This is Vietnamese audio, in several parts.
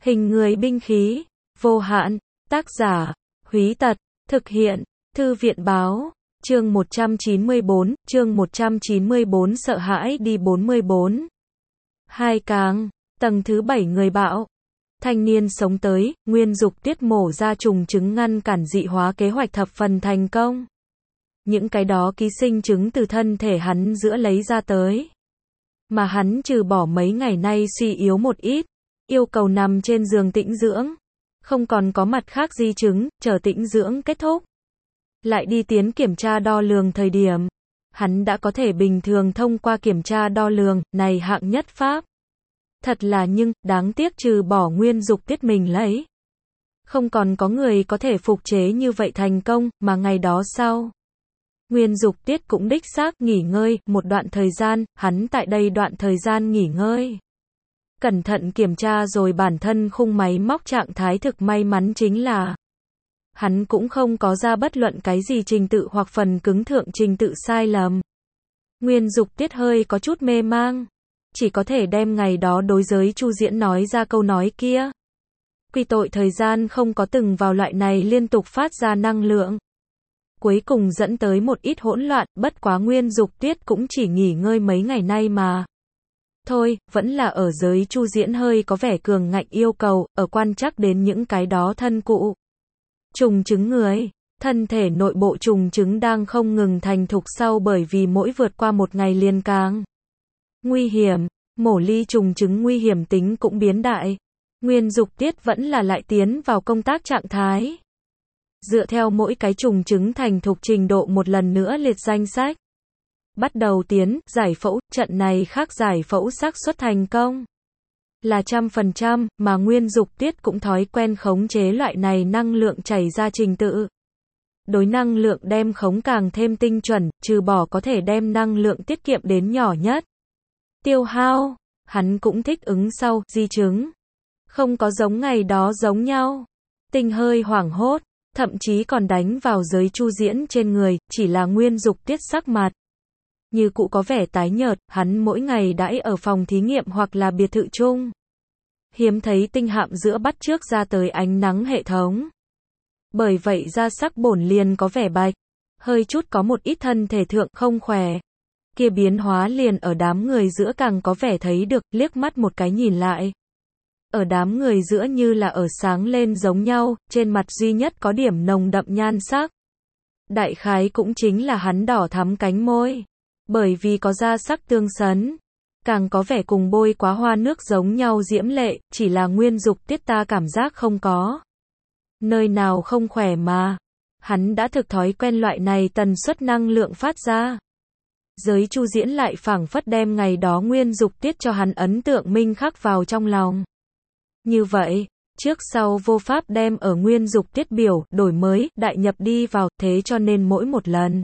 Hình người binh khí, vô hạn, tác giả, Húy Tật, thực hiện, Thư viện báo, chương 194, sợ hãi đi 44. Hai càng, tầng thứ 7 người bạo. Thanh niên sống tới, Nguyên Dục Tiết mổ ra trùng trứng ngăn cản dị hóa kế hoạch thập phần thành công. Những cái đó ký sinh trứng từ thân thể hắn giữa lấy ra tới. Mà hắn trừ bỏ mấy ngày nay suy yếu một ít, yêu cầu nằm trên giường tĩnh dưỡng. Không còn có mặt khác di chứng, chờ tĩnh dưỡng kết thúc. Lại đi tiến kiểm tra đo lường thời điểm. Hắn đã có thể bình thường thông qua kiểm tra đo lường, này hạng nhất pháp. Thật là nhưng, đáng tiếc trừ bỏ Nguyên Dục Tiết mình lấy. Không còn có người có thể phục chế như vậy thành công, mà ngày đó sau. Nguyên Dục Tiết cũng đích xác nghỉ ngơi, một đoạn thời gian, hắn tại đây đoạn thời gian nghỉ ngơi. Cẩn thận kiểm tra rồi bản thân khung máy móc trạng thái thực may mắn chính là hắn cũng không có ra bất luận cái gì trình tự hoặc phần cứng thượng trình tự sai lầm. Nguyên Dục Tiết hơi có chút mê mang. Chỉ có thể đem ngày đó đối giới Chu Diễn nói ra câu nói kia. Quy tội thời gian không có từng vào loại này liên tục phát ra năng lượng. Cuối cùng dẫn tới một ít hỗn loạn, bất quá Nguyên Dục Tiết cũng chỉ nghỉ ngơi mấy ngày nay mà. Thôi, vẫn là ở giới Chu Diễn hơi có vẻ cường ngạnh yêu cầu, ở quan trắc đến những cái đó thân cụ. Trùng trứng người, thân thể nội bộ trùng trứng đang không ngừng thành thục sau bởi vì mỗi vượt qua một ngày liền càng nguy hiểm, mổ ly trùng trứng nguy hiểm tính cũng biến đại. Nguyên Dục Tiết vẫn là lại tiến vào công tác trạng thái. Dựa theo mỗi cái trùng trứng thành thục trình độ một lần nữa liệt danh sách. Bắt đầu tiến, giải phẫu, trận này khác giải phẫu xác suất thành công là 100%, mà Nguyên Dục Tiết cũng thói quen khống chế loại này năng lượng chảy ra trình tự. Đối năng lượng đem khống càng thêm tinh chuẩn, trừ bỏ có thể đem năng lượng tiết kiệm đến nhỏ nhất. Tiêu hao, hắn cũng thích ứng sau, di chứng. Không có giống ngày đó giống nhau. Tinh hơi hoảng hốt, thậm chí còn đánh vào giới Chu Diễn trên người, chỉ là Nguyên Dục Tiết sắc mặt. Như cũ có vẻ tái nhợt, hắn mỗi ngày đãi ở phòng thí nghiệm hoặc là biệt thự chung. Hiếm thấy tinh hạm giữa bắt trước ra tới ánh nắng hệ thống. Bởi vậy da sắc bổn liền có vẻ bạch, hơi chút có một ít thân thể thượng không khỏe. Kia biến hóa liền ở đám người giữa càng có vẻ thấy được, liếc mắt một cái nhìn lại. Ở đám người giữa như là ở sáng lên giống nhau, trên mặt duy nhất có điểm nồng đậm nhan sắc. Đại khái cũng chính là hắn đỏ thắm cánh môi. Bởi vì có da sắc tương sấn, càng có vẻ cùng bôi quá hoa nước giống nhau diễm lệ, chỉ là Nguyên Dục Tiết ta cảm giác không có nơi nào không khỏe mà. Hắn đã thực thói quen loại này tần suất năng lượng phát ra. Giới Chu Diễn lại phảng phất đem ngày đó Nguyên Dục Tiết cho hắn ấn tượng minh khắc vào trong lòng. Như vậy, trước sau vô pháp đem ở Nguyên Dục Tiết biểu, đổi mới, đại nhập đi vào, thế cho nên mỗi một lần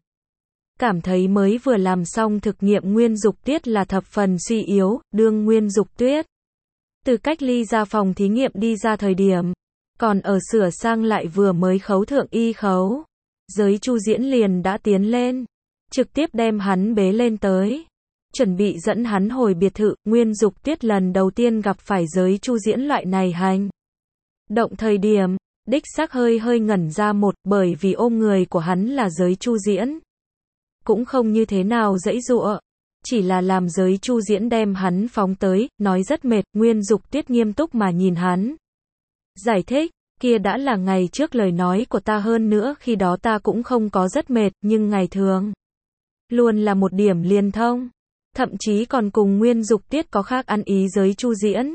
cảm thấy mới vừa làm xong thực nghiệm Nguyên Dục Tiết là thập phần suy yếu, đương Nguyên Dục Tiết từ cách ly ra phòng thí nghiệm đi ra thời điểm, còn ở sửa sang lại vừa mới khấu thượng y khấu. Giới Chu Diễn liền đã tiến lên, trực tiếp đem hắn bế lên tới, chuẩn bị dẫn hắn hồi biệt thự. Nguyên Dục Tiết lần đầu tiên gặp phải giới Chu Diễn loại này hành động thời điểm, đích xác hơi ngẩn ra một, bởi vì ôm người của hắn là giới Chu Diễn. Cũng không như thế nào dãy dụa, chỉ là làm giới Chu Diễn đem hắn phóng tới, nói rất mệt. Nguyên Dục Tiết nghiêm túc mà nhìn hắn. Giải thích, kia đã là ngày trước lời nói của ta, hơn nữa khi đó ta cũng không có rất mệt, nhưng ngày thường luôn là một điểm liên thông. Thậm chí còn cùng Nguyên Dục Tiết có khác ăn ý giới Chu Diễn.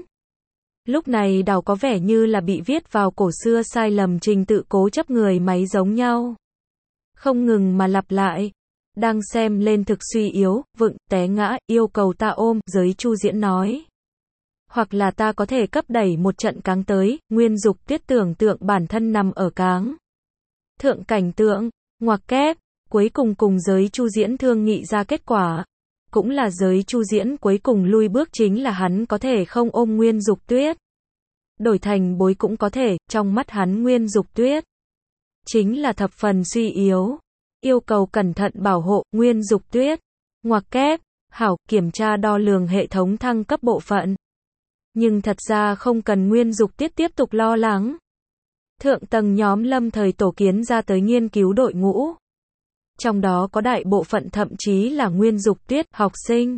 Lúc này đảo có vẻ như là bị viết vào cổ xưa sai lầm trình tự cố chấp người máy giống nhau. Không ngừng mà lặp lại. Đang xem lên thực suy yếu, vựng, té ngã, yêu cầu ta ôm, giới Chu Diễn nói. Hoặc là ta có thể cấp đẩy một trận cáng tới. Nguyên Dục Tiết tưởng tượng bản thân nằm ở cáng thượng cảnh tượng, ngoặc kép, cuối cùng cùng giới Chu Diễn thương nghị ra kết quả. Cũng là giới Chu Diễn cuối cùng lui bước chính là hắn có thể không ôm Nguyên Dục Tiết. Đổi thành bối cũng có thể, trong mắt hắn Nguyên Dục Tiết chính là thập phần suy yếu. Yêu cầu cẩn thận bảo hộ. Nguyên Dục Tiết, ngoặc kép, hảo, kiểm tra đo lường hệ thống thăng cấp bộ phận. Nhưng thật ra không cần Nguyên Dục Tiết tiếp tục lo lắng. Thượng tầng nhóm lâm thời tổ kiến ra tới nghiên cứu đội ngũ. Trong đó có đại bộ phận thậm chí là Nguyên Dục Tiết, học sinh.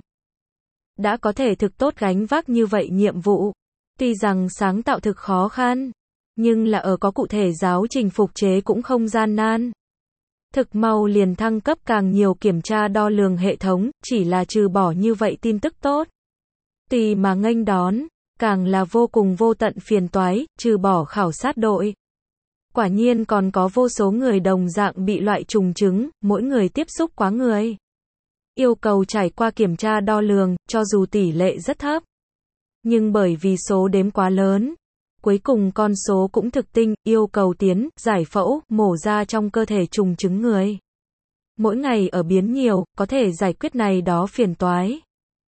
Đã có thể thực tốt gánh vác như vậy nhiệm vụ. Tuy rằng sáng tạo thực khó khăn, nhưng là ở có cụ thể giáo trình phục chế cũng không gian nan. Thực mau liền thăng cấp càng nhiều kiểm tra đo lường hệ thống, chỉ là trừ bỏ như vậy tin tức tốt. Tùy mà nghênh đón, càng là vô cùng vô tận phiền toái, trừ bỏ khảo sát đội. Quả nhiên còn có vô số người đồng dạng bị loại trùng chứng, mỗi người tiếp xúc quá người. Yêu cầu trải qua kiểm tra đo lường, cho dù tỷ lệ rất thấp. Nhưng bởi vì số đếm quá lớn, cuối cùng con số cũng thực tinh, yêu cầu tiến, giải phẫu, mổ ra trong cơ thể trùng chứng người. Mỗi ngày ở biến nhiều, có thể giải quyết này đó phiền toái.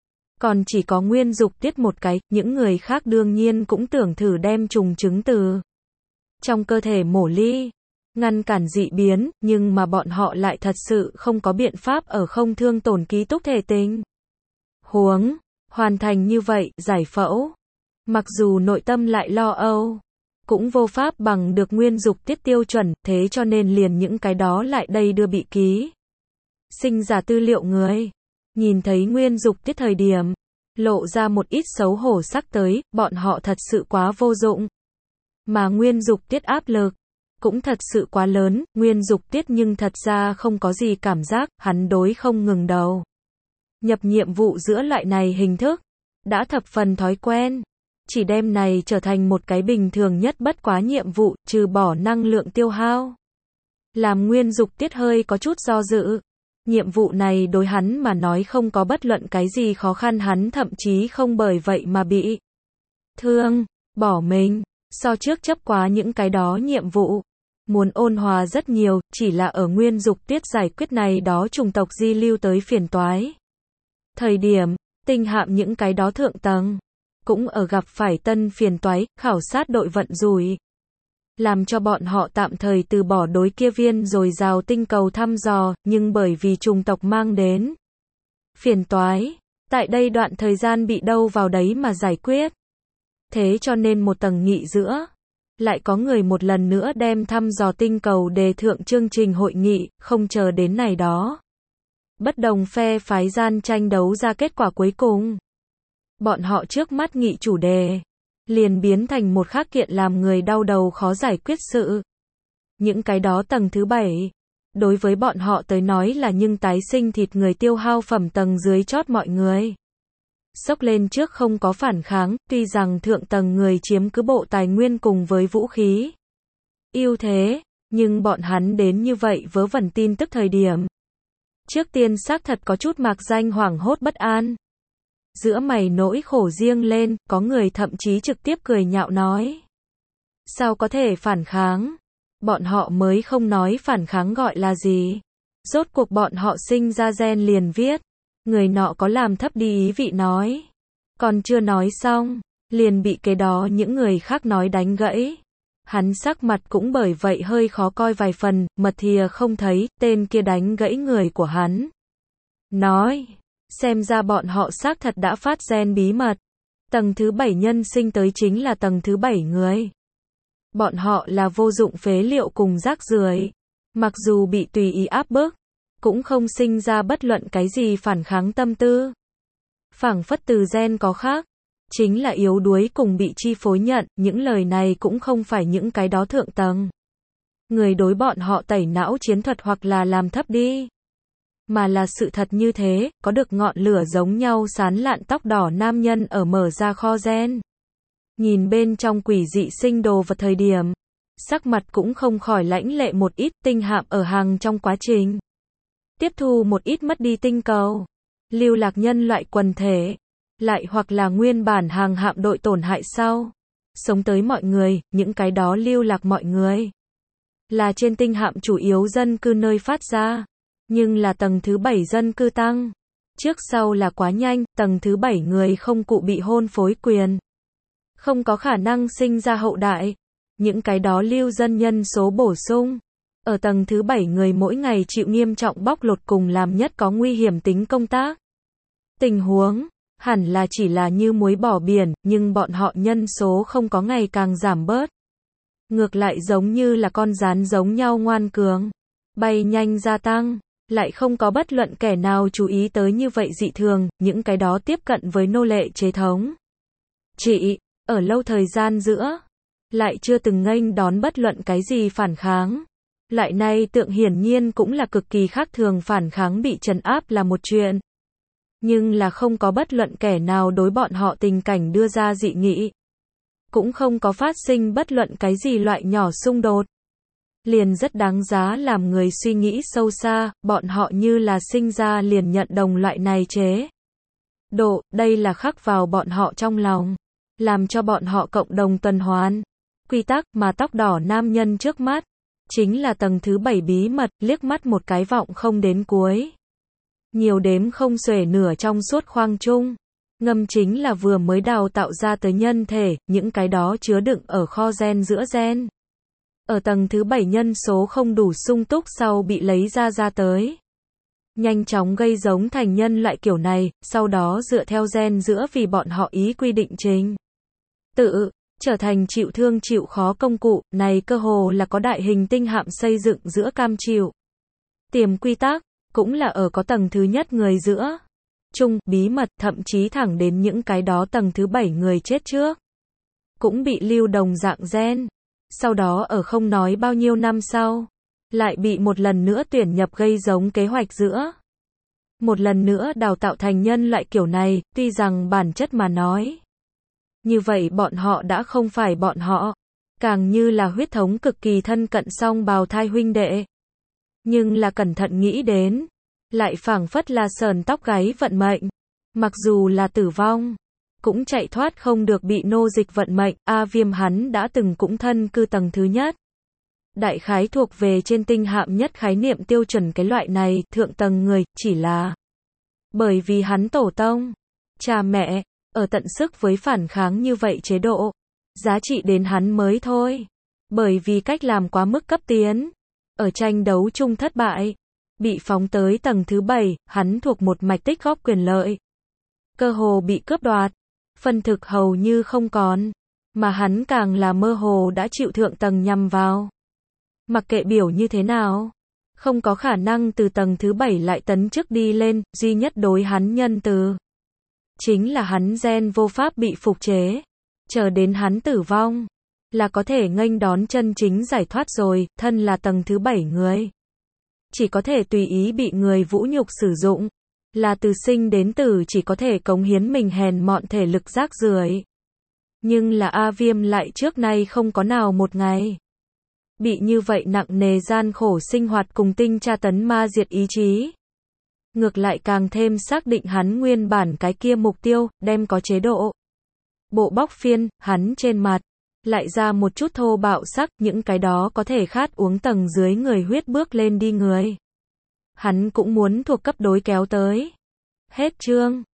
Còn chỉ có Nguyên Dục Tiết một cái, những người khác đương nhiên cũng tưởng thử đem trùng chứng từ trong cơ thể mổ ly, ngăn cản dị biến, nhưng mà bọn họ lại thật sự không có biện pháp ở không thương tổn ký túc thể tình huống hoàn thành như vậy, giải phẫu. Mặc dù nội tâm lại lo âu, cũng vô pháp bằng được Nguyên Dục Tiết tiêu chuẩn, thế cho nên liền những cái đó lại đây đưa bị ký. Sinh ra tư liệu người, nhìn thấy Nguyên Dục Tiết thời điểm, lộ ra một ít xấu hổ sắc tới, bọn họ thật sự quá vô dụng. Mà Nguyên Dục Tiết áp lực, cũng thật sự quá lớn, Nguyên Dục Tiết nhưng thật ra không có gì cảm giác, hắn đối không ngừng đầu. Nhập nhiệm vụ giữa loại này hình thức, đã thập phần thói quen. Chỉ đem này trở thành một cái bình thường nhất bất quá nhiệm vụ, trừ bỏ năng lượng tiêu hao. Làm Nguyên Dục Tiết hơi có chút do dự. Nhiệm vụ này đối hắn mà nói không có bất luận cái gì khó khăn, hắn thậm chí không bởi vậy mà bị thương, bỏ mình. So trước chấp quá những cái đó nhiệm vụ, muốn ôn hòa rất nhiều, chỉ là ở Nguyên Dục Tiết giải quyết này đó chủng tộc di lưu tới phiền toái. Thời điểm, tinh hạm những cái đó thượng tầng, cũng ở gặp phải tân phiền toái, khảo sát đội vận rủi. Làm cho bọn họ tạm thời từ bỏ đối kia viên rồi rào tinh cầu thăm dò, nhưng bởi vì chủng tộc mang đến phiền toái, tại đây đoạn thời gian bị đâu vào đấy mà giải quyết. Thế cho nên một tầng nghị giữa, lại có người một lần nữa đem thăm dò tinh cầu đề thượng chương trình hội nghị, không chờ đến này đó. Bất đồng phe phái gian tranh đấu ra kết quả cuối cùng. Bọn họ trước mắt nghị chủ đề, liền biến thành một khác kiện làm người đau đầu khó giải quyết sự. Những cái đó tầng thứ 7, đối với bọn họ tới nói là nhưng tái sinh thịt người tiêu hao phẩm tầng dưới chót mọi người. Sốc lên trước không có phản kháng, tuy rằng thượng tầng người chiếm cứ bộ tài nguyên cùng với vũ khí ưu thế, nhưng bọn hắn đến như vậy vớ vẩn tin tức thời điểm. Trước tiên xác thật có chút mạc danh hoảng hốt bất an. Giữa mày nỗi khổ riêng lên, có người thậm chí trực tiếp cười nhạo nói. Sao có thể phản kháng? Bọn họ mới không nói phản kháng gọi là gì. Rốt cuộc bọn họ sinh ra gen liền viết. Người nọ có làm thấp đi ý vị nói. Còn chưa nói xong, liền bị cái đó những người khác nói đánh gãy. Hắn sắc mặt cũng bởi vậy hơi khó coi vài phần, mật thìa không thấy, tên kia đánh gãy người của hắn. Nói, xem ra bọn họ xác thật đã phát gen bí mật. Tầng thứ 7 nhân sinh tới chính là tầng thứ 7 người. Bọn họ là vô dụng phế liệu cùng rác rưởi. Mặc dù bị tùy ý áp bức, cũng không sinh ra bất luận cái gì phản kháng tâm tư. Phảng phất từ gen có khác, chính là yếu đuối cùng bị chi phối nhận, những lời này cũng không phải những cái đó thượng tầng. Người đối bọn họ tẩy não chiến thuật hoặc là làm thấp đi. Mà là sự thật như thế, có được ngọn lửa giống nhau sán lạn tóc đỏ nam nhân ở mở ra kho gen. Nhìn bên trong quỷ dị sinh đồ vật thời điểm, sắc mặt cũng không khỏi lãnh lệ một ít, tinh hạm ở hàng trong quá trình. Tiếp thu một ít mất đi tinh cầu, lưu lạc nhân loại quần thể, lại hoặc là nguyên bản hàng hạm đội tổn hại sau. Sống tới mọi người, những cái đó lưu lạc mọi người. Là trên tinh hạm chủ yếu dân cư nơi phát ra. Nhưng là tầng thứ 7 dân cư tăng. Trước sau là quá nhanh, tầng thứ 7 người không cụ bị hôn phối quyền. Không có khả năng sinh ra hậu đại. Những cái đó lưu dân nhân số bổ sung. Ở tầng thứ 7 người mỗi ngày chịu nghiêm trọng bóc lột cùng làm nhất có nguy hiểm tính công tác. Tình huống, hẳn là chỉ là như muối bỏ biển, nhưng bọn họ nhân số không có ngày càng giảm bớt. Ngược lại giống như là con gián giống nhau ngoan cường, bay nhanh gia tăng, lại không có bất luận kẻ nào chú ý tới như vậy dị thường, những cái đó tiếp cận với nô lệ chế thống. Chị, ở lâu thời gian giữa, lại chưa từng nghênh đón bất luận cái gì phản kháng. Loại này tượng hiển nhiên cũng là cực kỳ khác thường, phản kháng bị trấn áp là một chuyện. Nhưng là không có bất luận kẻ nào đối bọn họ tình cảnh đưa ra dị nghị. Cũng không có phát sinh bất luận cái gì loại nhỏ xung đột. Liền rất đáng giá làm người suy nghĩ sâu xa, bọn họ như là sinh ra liền nhận đồng loại này chế độ, đây là khắc vào bọn họ trong lòng, làm cho bọn họ cộng đồng tuần hoàn. Quy tắc mà tóc đỏ nam nhân trước mắt, chính là tầng thứ 7 bí mật, liếc mắt một cái vọng không đến cuối. Nhiều đếm không xuể nửa trong suốt khoang trung. Ngâm chính là vừa mới đào tạo ra tới nhân thể, những cái đó chứa đựng ở kho gen giữa gen. Ở tầng thứ 7 nhân số không đủ sung túc sau bị lấy ra tới. Nhanh chóng gây giống thành nhân loại kiểu này, sau đó dựa theo gen giữa vì bọn họ ý quy định trình tự, trở thành chịu thương chịu khó công cụ, này cơ hồ là có đại hình tinh hạm xây dựng giữa cam chịu. Tiềm quy tắc, cũng là ở có tầng thứ nhất người giữa. Chung, bí mật, thậm chí thẳng đến những cái đó tầng thứ 7 người chết trước. Cũng bị lưu đồng dạng gen. Sau đó ở không nói bao nhiêu năm sau, lại bị một lần nữa tuyển nhập gây giống kế hoạch giữa. Một lần nữa đào tạo thành nhân loại kiểu này, tuy rằng bản chất mà nói. Như vậy bọn họ đã không phải bọn họ, càng như là huyết thống cực kỳ thân cận song bào thai huynh đệ. Nhưng là cẩn thận nghĩ đến, lại phảng phất là sờn tóc gáy vận mệnh. Mặc dù là tử vong, cũng chạy thoát không được bị nô dịch vận mệnh. A Viêm hắn đã từng cũng thân cư tầng thứ nhất. Đại khái thuộc về trên tinh hạm nhất khái niệm tiêu chuẩn cái loại này, thượng tầng người, chỉ là bởi vì hắn tổ tông, cha mẹ, ở tận sức với phản kháng như vậy chế độ, giá trị đến hắn mới thôi. Bởi vì cách làm quá mức cấp tiến, ở tranh đấu chung thất bại, bị phóng tới tầng thứ 7, hắn thuộc một mạch tích góp quyền lợi. Cơ hồ bị cướp đoạt, phân thực hầu như không còn, mà hắn càng là mơ hồ đã chịu thượng tầng nhằm vào. Mặc kệ biểu như thế nào, không có khả năng từ tầng thứ 7 lại tấn chức đi lên, duy nhất đối hắn nhân từ. Chính là hắn gen vô pháp bị phục chế, chờ đến hắn tử vong, là có thể nghênh đón chân chính giải thoát rồi, thân là tầng thứ 7 người. Chỉ có thể tùy ý bị người vũ nhục sử dụng, là từ sinh đến tử chỉ có thể cống hiến mình hèn mọn thể lực rác rưởi. Nhưng là A Viêm lại trước nay không có nào một ngày bị như vậy nặng nề gian khổ sinh hoạt cùng tinh tra tấn ma diệt ý chí. Ngược lại càng thêm xác định hắn nguyên bản cái kia mục tiêu, đem có chế độ. Bộ bóc phiên, hắn trên mặt, lại ra một chút thô bạo sắc, những cái đó có thể khát uống tầng dưới người huyết bước lên đi người. Hắn cũng muốn thuộc cấp đối kéo tới. Hết chương.